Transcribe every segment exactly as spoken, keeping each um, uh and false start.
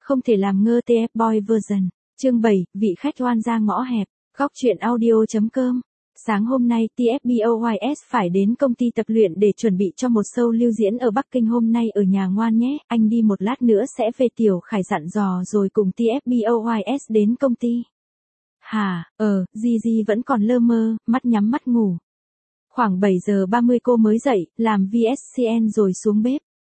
không thể làm ngơ tê ép Boy version. Chương bảy, vị khách oan ra ngõ hẹp. Góc truyện audio.com. Sáng hôm nay tê ép Boys phải đến công ty tập luyện để chuẩn bị cho một show lưu diễn ở Bắc Kinh hôm nay ở nhà ngoan nhé, anh đi một lát nữa sẽ về. Tiểu Khải dặn dò rồi cùng tê ép Boys đến công ty. Hả, ờ, Gigi vẫn còn lơ mơ, mắt nhắm mắt ngủ. Khoảng bảy giờ ba mươi cô mới dậy, làm vê ét xê en rồi xuống bếp.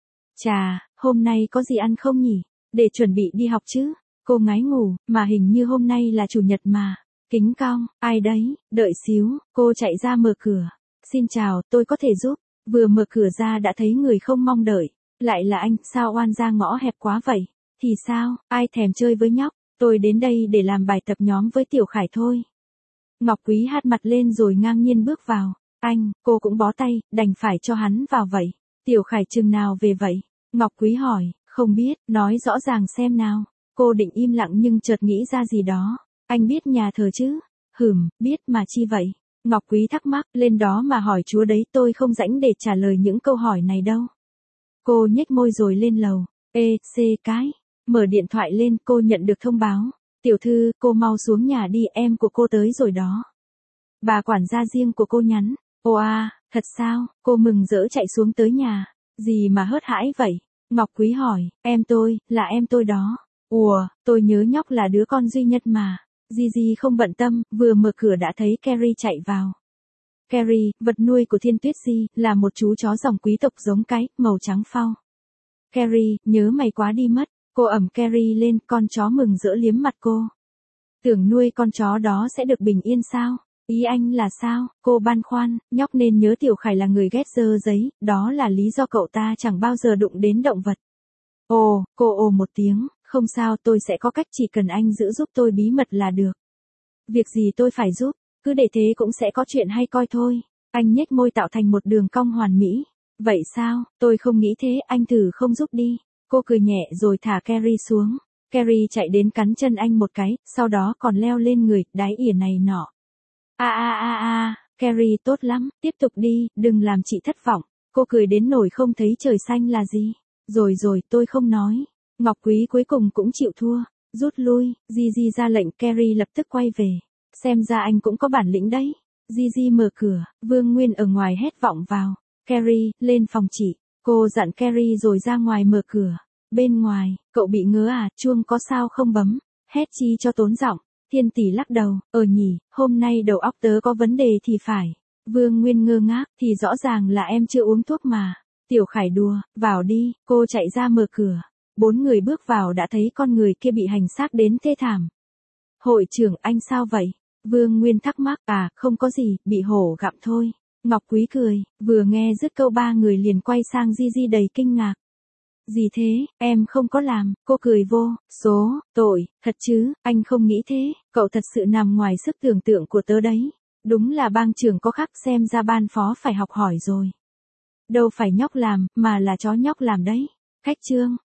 Chà, hôm nay có gì ăn không nhỉ? Để chuẩn bị đi học chứ. Cô ngái ngủ, mà hình như hôm nay là chủ nhật mà. Kính cong, ai đấy, đợi xíu, cô chạy ra mở cửa. Xin chào, tôi có thể giúp. Vừa mở cửa ra đã thấy người không mong đợi. Lại là anh, sao oan ra ngõ hẹp quá vậy? Thì sao, ai thèm chơi với nhóc? Tôi đến đây để làm bài tập nhóm với Tiểu Khải thôi. Ngọc Quý hát mặt lên rồi ngang nhiên bước vào. Anh, cô cũng bó tay, đành phải cho hắn vào vậy. Tiểu Khải chừng nào về vậy? Ngọc Quý hỏi, không biết, nói rõ ràng xem nào. Cô định im lặng nhưng chợt nghĩ ra gì đó. Anh biết nhà thờ chứ? Hừm, biết mà chi vậy? Ngọc Quý thắc mắc, lên đó mà hỏi chúa đấy, tôi không rảnh để trả lời những câu hỏi này đâu. Cô nhếch môi rồi lên lầu. Ê, xê cái. Mở điện thoại lên, cô nhận được thông báo. Tiểu thư, cô mau xuống nhà đi, em của cô tới rồi đó. Bà quản gia riêng của cô nhắn. Ồ à, thật sao? Cô mừng rỡ chạy xuống tới nhà. Gì mà hớt hãi vậy? Ngọc Quý hỏi, em tôi, là em tôi đó. Ủa, tôi nhớ nhóc là đứa con duy nhất mà. Gigi không bận tâm, vừa mở cửa đã thấy Carrie chạy vào. Carrie, vật nuôi của Thiên Tuyết Di, là một chú chó dòng quý tộc giống cái, màu trắng phau. Carrie, nhớ mày quá đi mất. Cô ẩm Carrie lên, con chó mừng rỡ liếm mặt cô. Tưởng nuôi con chó đó sẽ được bình yên sao? Ý anh là sao? Cô băn khoăn, nhóc nên nhớ Tiểu Khải là người ghét dơ giấy, đó là lý do cậu ta chẳng bao giờ đụng đến động vật. Ồ, cô ồ một tiếng, không sao, tôi sẽ có cách, chỉ cần anh giữ giúp tôi bí mật là được. Việc gì tôi phải giúp, cứ để thế cũng sẽ có chuyện hay coi thôi. Anh nhếch môi tạo thành một đường cong hoàn mỹ. Vậy sao, tôi không nghĩ thế, anh thử không giúp đi. Cô cười nhẹ rồi thả Carrie xuống. Carrie chạy đến cắn chân anh một cái, sau đó còn leo lên người, đái ỉa này nọ. A a a a, Carrie tốt lắm, tiếp tục đi, đừng làm chị thất vọng. Cô cười đến nổi không thấy trời xanh là gì. Rồi rồi, tôi không nói. Ngọc Quý cuối cùng cũng chịu thua. Rút lui, Gigi ra lệnh, Carrie lập tức quay về. Xem ra anh cũng có bản lĩnh đấy. Gigi mở cửa, Vương Nguyên ở ngoài hét vọng vào. Carrie, lên phòng chị. Cô dặn Carrie rồi ra ngoài mở cửa. Bên ngoài, cậu bị ngứa à, chuông có sao không bấm? Hét chi cho tốn giọng. Thiên Tỷ lắc đầu, ờ nhỉ, hôm nay đầu óc tớ có vấn đề thì phải. Vương Nguyên ngơ ngác, thì rõ ràng là em chưa uống thuốc mà. Tiểu Khải đùa, vào đi, cô chạy ra mở cửa. Bốn người bước vào đã thấy con người kia bị hành xác đến thê thảm. Hội trưởng, anh sao vậy? Vương Nguyên thắc mắc, à, không có gì, bị hổ gặm thôi. Ngọc Quý cười, vừa nghe dứt câu ba người liền quay sang Gigi đầy kinh ngạc. Gì thế, em không có làm, cô cười vô, số, tội, thật chứ, anh không nghĩ thế, cậu thật sự nằm ngoài sức tưởng tượng của tớ đấy. Đúng là bang trưởng có khắc, xem ra ban phó phải học hỏi rồi. Đâu phải nhóc làm, mà là chó nhóc làm đấy. Khách trương,